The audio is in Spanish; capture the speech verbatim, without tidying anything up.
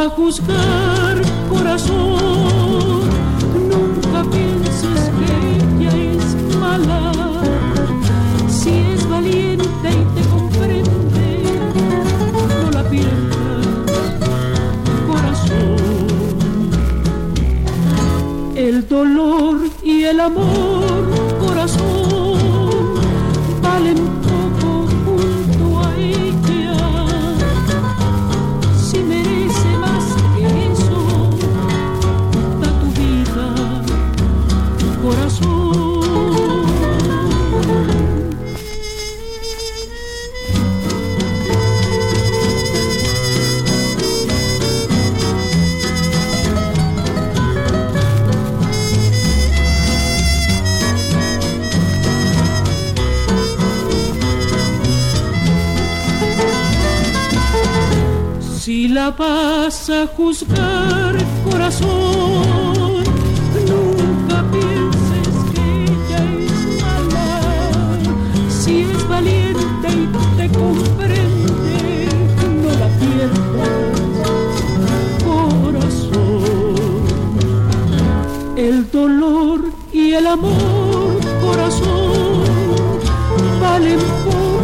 a juzgar, corazón, nunca pienses que ella es mala. Si es valiente y te comprende, no la pierdas, corazón. El dolor y el amor, corazón, valen poco junto a ella. Si merece más que eso, da tu vida, corazón. Si la vas a juzgar, corazón, nunca pienses que ella es mala. Si es valiente y te comprende, no la pierdas, corazón. El dolor y el amor, corazón, valen por